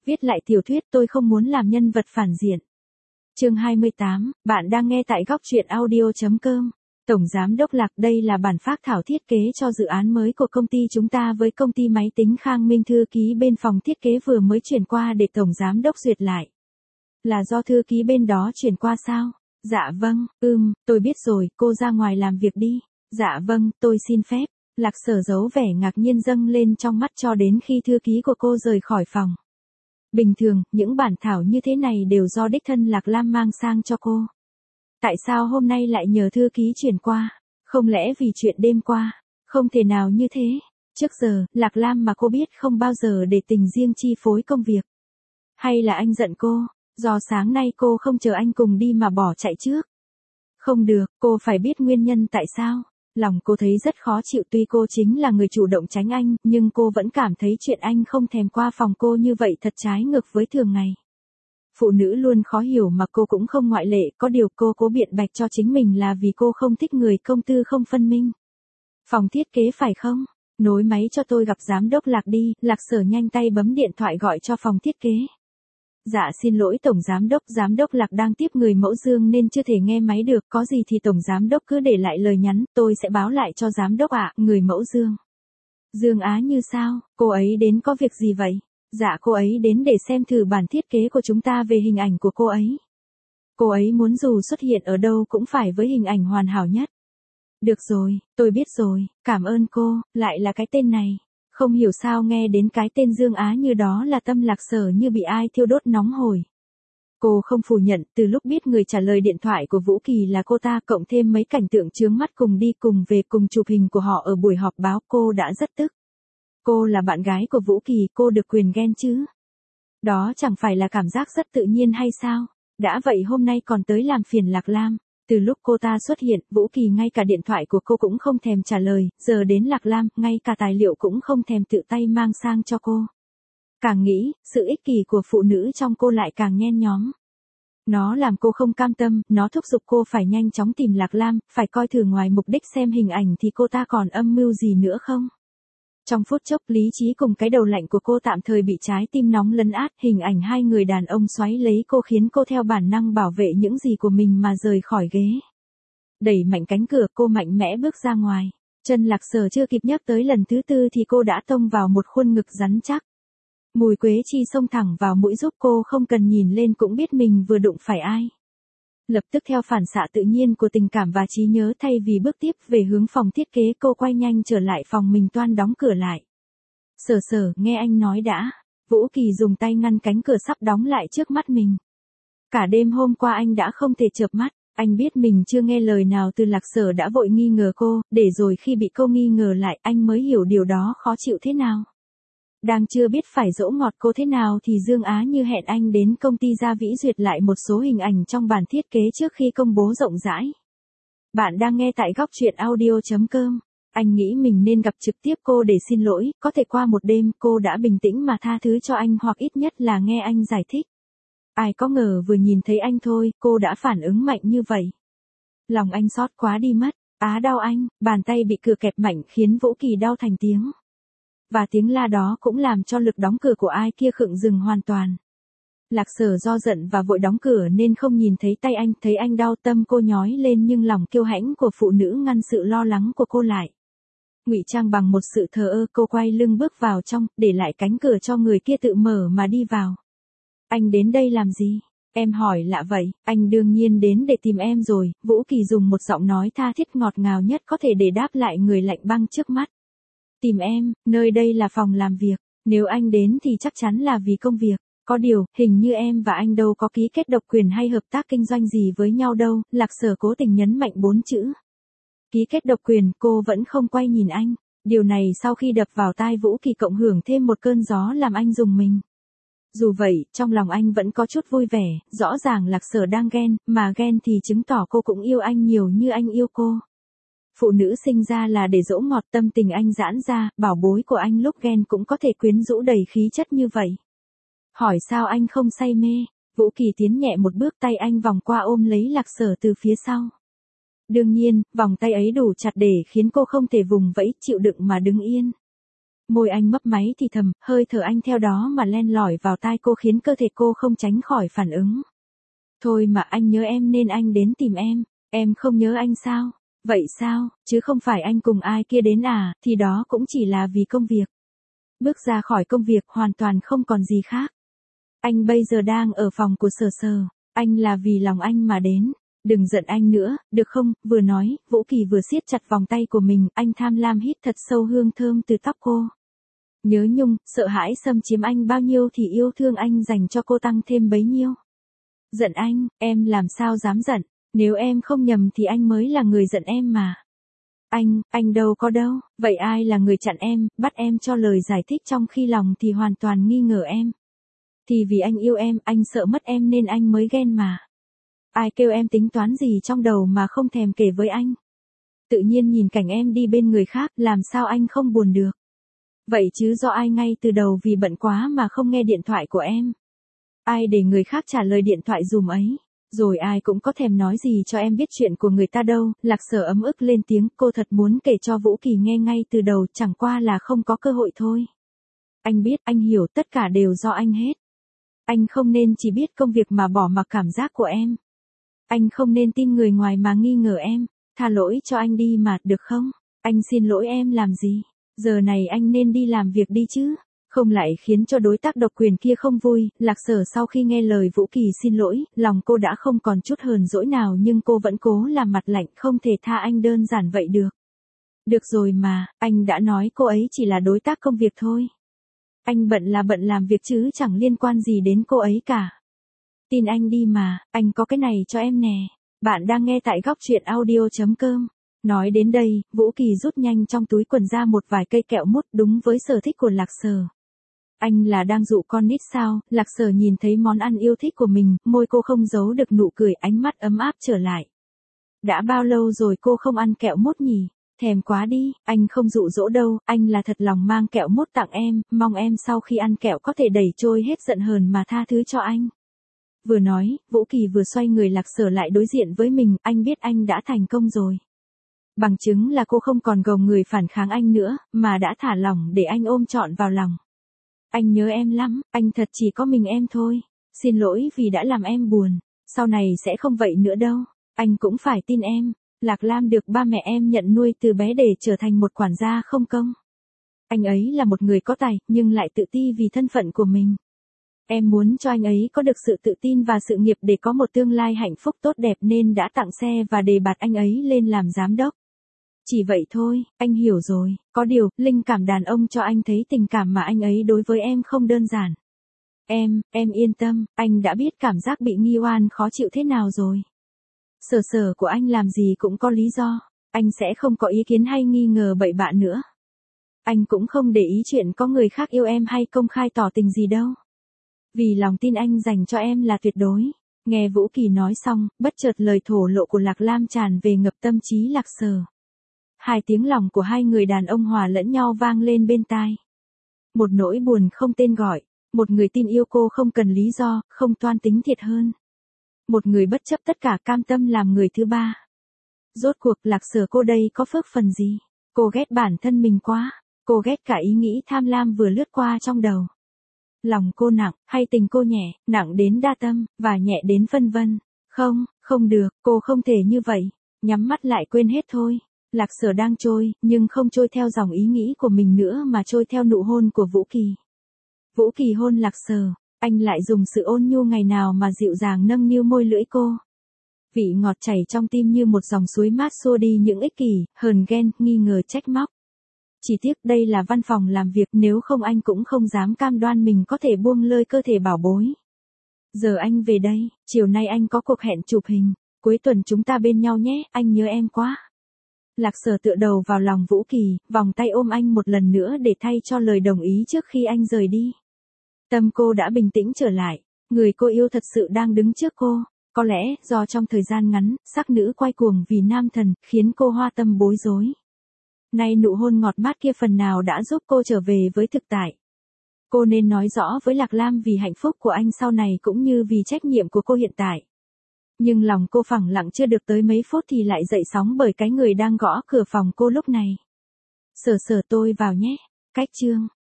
Viết lại tiểu thuyết tôi không muốn làm nhân vật phản diện. Chương 28, bạn đang nghe tại góc truyện audio.com. Tổng Giám đốc Lạc, đây là bản phác thảo thiết kế cho dự án mới của công ty chúng ta với công ty máy tính Khang Minh, thư ký bên phòng thiết kế vừa mới chuyển qua để Tổng Giám đốc duyệt lại. Là do thư ký bên đó chuyển qua sao? Dạ vâng, tôi biết rồi, cô ra ngoài làm việc đi. Dạ vâng, tôi xin phép. Lạc Sở giấu vẻ ngạc nhiên dâng lên trong mắt cho đến khi thư ký của cô rời khỏi phòng. Bình thường, những bản thảo như thế này đều do đích thân Lạc Lam mang sang cho cô. Tại sao hôm nay lại nhờ thư ký chuyển qua? Không lẽ vì chuyện đêm qua? Không thể nào như thế. Trước giờ, Lạc Lam mà cô biết không bao giờ để tình riêng chi phối công việc. Hay là anh giận cô, do sáng nay cô không chờ anh cùng đi mà bỏ chạy trước? Không được, cô phải biết nguyên nhân tại sao. Lòng cô thấy rất khó chịu, tuy cô chính là người chủ động tránh anh, nhưng cô vẫn cảm thấy chuyện anh không thèm qua phòng cô như vậy thật trái ngược với thường ngày. Phụ nữ luôn khó hiểu mà cô cũng không ngoại lệ, có điều cô cố biện bạch cho chính mình là vì cô không thích người công tư không phân minh. Phòng thiết kế phải không? Nối máy cho tôi gặp giám đốc Lạc đi. Lạc Sở nhanh tay bấm điện thoại gọi cho phòng thiết kế. Dạ xin lỗi Tổng Giám đốc Lạc đang tiếp người mẫu Dương nên chưa thể nghe máy được, có gì thì Tổng Giám đốc cứ để lại lời nhắn, tôi sẽ báo lại cho Giám đốc ạ. Người mẫu Dương. Dương Á Như sao, cô ấy đến có việc gì vậy? Dạ cô ấy đến để xem thử bản thiết kế của chúng ta về hình ảnh của cô ấy. Cô ấy muốn dù xuất hiện ở đâu cũng phải với hình ảnh hoàn hảo nhất. Được rồi, tôi biết rồi, cảm ơn cô, lại là cái tên này. Không hiểu sao nghe đến cái tên Dương Á Như đó là tâm Lạc Sở như bị ai thiêu đốt nóng hổi. Cô không phủ nhận, từ lúc biết người trả lời điện thoại của Vũ Kỳ là cô ta, cộng thêm mấy cảnh tượng chướng mắt cùng đi cùng về cùng chụp hình của họ ở buổi họp báo, cô đã rất tức. Cô là bạn gái của Vũ Kỳ, cô được quyền ghen chứ. Đó chẳng phải là cảm giác rất tự nhiên hay sao? Đã vậy hôm nay còn tới làm phiền Lạc Lam. Từ lúc cô ta xuất hiện, Vũ Kỳ ngay cả điện thoại của cô cũng không thèm trả lời, giờ đến Lạc Lam, ngay cả tài liệu cũng không thèm tự tay mang sang cho cô. Càng nghĩ, sự ích kỷ của phụ nữ trong cô lại càng nhen nhóm. Nó làm cô không cam tâm, nó thúc giục cô phải nhanh chóng tìm Lạc Lam, phải coi thử ngoài mục đích xem hình ảnh thì cô ta còn âm mưu gì nữa không. Trong phút chốc, lý trí cùng cái đầu lạnh của cô tạm thời bị trái tim nóng lấn át, hình ảnh hai người đàn ông xoáy lấy cô khiến cô theo bản năng bảo vệ những gì của mình mà rời khỏi ghế. Đẩy mạnh cánh cửa, cô mạnh mẽ bước ra ngoài. Chân Lạc Sở chưa kịp nhắc tới lần thứ tư thì cô đã tông vào một khuôn ngực rắn chắc. Mùi quế chi xông thẳng vào mũi giúp cô không cần nhìn lên cũng biết mình vừa đụng phải ai. Lập tức theo phản xạ tự nhiên của tình cảm và trí nhớ, thay vì bước tiếp về hướng phòng thiết kế, cô quay nhanh trở lại phòng mình, toan đóng cửa lại. Sở, nghe anh nói đã. Vũ Kỳ dùng tay ngăn cánh cửa sắp đóng lại trước mắt mình. Cả đêm hôm qua anh đã không thể chợp mắt, anh biết mình chưa nghe lời nào từ Lạc Sở đã vội nghi ngờ cô, để rồi khi bị cô nghi ngờ lại anh mới hiểu điều đó khó chịu thế nào. Đang chưa biết phải dỗ ngọt cô thế nào thì Dương Á Như hẹn anh đến công ty Gia Vĩ duyệt lại một số hình ảnh trong bản thiết kế trước khi công bố rộng rãi. Bạn đang nghe tại góc truyện audio.com. Anh nghĩ mình nên gặp trực tiếp cô để xin lỗi, có thể qua một đêm cô đã bình tĩnh mà tha thứ cho anh, hoặc ít nhất là nghe anh giải thích. Ai có ngờ vừa nhìn thấy anh thôi, cô đã phản ứng mạnh như vậy. Lòng anh xót quá đi mất. Á đau anh, bàn tay bị cửa kẹp mạnh khiến Vũ Kỳ đau thành tiếng. Và tiếng la đó cũng làm cho lực đóng cửa của ai kia khựng dừng hoàn toàn. Lạc Sở do giận và vội đóng cửa nên không nhìn thấy tay anh, thấy anh đau, tâm cô nhói lên nhưng lòng kiêu hãnh của phụ nữ ngăn sự lo lắng của cô lại. Ngụy trang bằng một sự thờ ơ, cô quay lưng bước vào trong, để lại cánh cửa cho người kia tự mở mà đi vào. Anh đến đây làm gì? Em hỏi lạ vậy. Anh đương nhiên đến để tìm em rồi. Vũ Kỳ dùng một giọng nói tha thiết ngọt ngào nhất có thể để đáp lại người lạnh băng trước mắt. Tìm em, nơi đây là phòng làm việc. Nếu anh đến thì chắc chắn là vì công việc. Có điều, hình như em và anh đâu có ký kết độc quyền hay hợp tác kinh doanh gì với nhau đâu. Lạc Sở cố tình nhấn mạnh 4 chữ. Ký kết độc quyền, cô vẫn không quay nhìn anh. Điều này sau khi đập vào tai Vũ Kỳ cộng hưởng thêm một cơn gió làm anh rùng mình. Dù vậy, trong lòng anh vẫn có chút vui vẻ, rõ ràng Lạc Sở đang ghen, mà ghen thì chứng tỏ cô cũng yêu anh nhiều như anh yêu cô. Phụ nữ sinh ra là để dỗ ngọt, tâm tình anh giãn ra, bảo bối của anh lúc ghen cũng có thể quyến rũ đầy khí chất như vậy. Hỏi sao anh không say mê? Vũ Kỳ tiến nhẹ một bước, tay anh vòng qua ôm lấy Lạc Sở từ phía sau. Đương nhiên, vòng tay ấy đủ chặt để khiến cô không thể vùng vẫy, chịu đựng mà đứng yên. Môi anh mấp máy thì thầm, hơi thở anh theo đó mà len lỏi vào tai cô khiến cơ thể cô không tránh khỏi phản ứng. Thôi mà anh nhớ em nên anh đến tìm em không nhớ anh sao? Vậy sao, chứ không phải anh cùng ai kia đến à, thì đó cũng chỉ là vì công việc. Bước ra khỏi công việc hoàn toàn không còn gì khác. Anh bây giờ đang ở phòng của Sở Sở, anh là vì lòng anh mà đến. Đừng giận anh nữa, được không? Vừa nói, Vũ Kỳ vừa siết chặt vòng tay của mình, anh tham lam hít thật sâu hương thơm từ tóc cô. Nhớ nhung, sợ hãi xâm chiếm anh bao nhiêu thì yêu thương anh dành cho cô tăng thêm bấy nhiêu. Giận anh, em làm sao dám giận, nếu em không nhầm thì anh mới là người giận em mà. Anh đâu có đâu, vậy ai là người chặn em, bắt em cho lời giải thích trong khi lòng thì hoàn toàn nghi ngờ em. Thì vì anh yêu em, anh sợ mất em nên anh mới ghen mà. Ai kêu em tính toán gì trong đầu mà không thèm kể với anh. Tự nhiên nhìn cảnh em đi bên người khác, làm sao anh không buồn được. Vậy chứ do ai ngay từ đầu vì bận quá mà không nghe điện thoại của em. Ai để người khác trả lời điện thoại dùm ấy. Rồi ai cũng có thèm nói gì cho em biết chuyện của người ta đâu. Lạc Sở ấm ức lên tiếng, cô thật muốn kể cho Vũ Kỳ nghe ngay từ đầu, chẳng qua là không có cơ hội thôi. Anh biết, anh hiểu, tất cả đều do anh hết. Anh không nên chỉ biết công việc mà bỏ mặc cảm giác của em. Anh không nên tin người ngoài mà nghi ngờ em. Tha lỗi cho anh đi mà, được không? Anh xin lỗi em làm gì? Giờ này anh nên đi làm việc đi chứ. Không lại khiến cho đối tác độc quyền kia không vui. Lạc Sở sau khi nghe lời Vũ Kỳ xin lỗi, lòng cô đã không còn chút hờn dỗi nào nhưng cô vẫn cố làm mặt lạnh, không thể tha anh đơn giản vậy được. Được rồi mà, anh đã nói cô ấy chỉ là đối tác công việc thôi. Anh bận là bận làm việc chứ chẳng liên quan gì đến cô ấy cả. Tin anh đi mà, anh có cái này cho em nè. Bạn đang nghe tại góc truyện audio.com. Nói đến đây, Vũ Kỳ rút nhanh trong túi quần ra một vài cây kẹo mút đúng với sở thích của Lạc Sở. Anh là đang dụ con nít sao? Lạc Sở nhìn thấy món ăn yêu thích của mình, môi cô không giấu được nụ cười, ánh mắt ấm áp trở lại. Đã bao lâu rồi cô không ăn kẹo mút nhỉ? Thèm quá đi, anh không dụ dỗ đâu, anh là thật lòng mang kẹo mút tặng em, mong em sau khi ăn kẹo có thể đẩy trôi hết giận hờn mà tha thứ cho anh. Vừa nói, Vũ Kỳ vừa xoay người Lạc Sở lại đối diện với mình, anh biết anh đã thành công rồi. Bằng chứng là cô không còn gồng người phản kháng anh nữa, mà đã thả lỏng để anh ôm trọn vào lòng. Anh nhớ em lắm, anh thật chỉ có mình em thôi. Xin lỗi vì đã làm em buồn, sau này sẽ không vậy nữa đâu. Anh cũng phải tin em. Lạc Lam được ba mẹ em nhận nuôi từ bé để trở thành một quản gia không công. Anh ấy là một người có tài, nhưng lại tự ti vì thân phận của mình. Em muốn cho anh ấy có được sự tự tin và sự nghiệp để có một tương lai hạnh phúc tốt đẹp nên đã tặng xe và đề bạt anh ấy lên làm giám đốc. Chỉ vậy thôi, anh hiểu rồi, có điều, linh cảm đàn ông cho anh thấy tình cảm mà anh ấy đối với em không đơn giản. Em yên tâm, anh đã biết cảm giác bị nghi oan khó chịu thế nào rồi. Sở của anh làm gì cũng có lý do, anh sẽ không có ý kiến hay nghi ngờ bậy bạ nữa. Anh cũng không để ý chuyện có người khác yêu em hay công khai tỏ tình gì đâu. Vì lòng tin anh dành cho em là tuyệt đối. Nghe Vũ Kỳ nói xong, bất chợt lời thổ lộ của Lạc Lam tràn về ngập tâm trí Lạc Sở. Hai tiếng lòng của hai người đàn ông hòa lẫn nhau vang lên bên tai. Một nỗi buồn không tên gọi, một người tin yêu cô không cần lý do, không toan tính thiệt hơn. Một người bất chấp tất cả cam tâm làm người thứ ba. Rốt cuộc Lạc Sở cô đây có phước phần gì? Cô ghét bản thân mình quá, cô ghét cả ý nghĩ tham lam vừa lướt qua trong đầu. Lòng cô nặng, hay tình cô nhẹ, nặng đến đa tâm, và nhẹ đến phân vân. Không được, cô không thể như vậy. Nhắm mắt lại quên hết thôi. Lạc Sở đang trôi, nhưng không trôi theo dòng ý nghĩ của mình nữa mà trôi theo nụ hôn của Vũ Kỳ. Vũ Kỳ hôn Lạc Sở, anh lại dùng sự ôn nhu ngày nào mà dịu dàng nâng niu môi lưỡi cô. Vị ngọt chảy trong tim như một dòng suối mát xua đi những ích kỷ, hờn ghen, nghi ngờ trách móc. Chỉ tiếc đây là văn phòng làm việc, nếu không anh cũng không dám cam đoan mình có thể buông lơi cơ thể bảo bối. Giờ anh về đây, chiều nay anh có cuộc hẹn chụp hình, cuối tuần chúng ta bên nhau nhé, anh nhớ em quá. Lạc Sở tựa đầu vào lòng Vũ Kỳ, vòng tay ôm anh một lần nữa để thay cho lời đồng ý trước khi anh rời đi. Tâm cô đã bình tĩnh trở lại, người cô yêu thật sự đang đứng trước cô. Có lẽ do trong thời gian ngắn, sắc nữ quay cuồng vì nam thần, khiến cô hoa tâm bối rối. Nay nụ hôn ngọt mát kia phần nào đã giúp cô trở về với thực tại. Cô nên nói rõ với Lạc Lam vì hạnh phúc của anh sau này cũng như vì trách nhiệm của cô hiện tại. Nhưng lòng cô phẳng lặng chưa được tới mấy phút thì lại dậy sóng bởi cái người đang gõ cửa phòng cô lúc này. Sở tôi vào nhé. Cách chương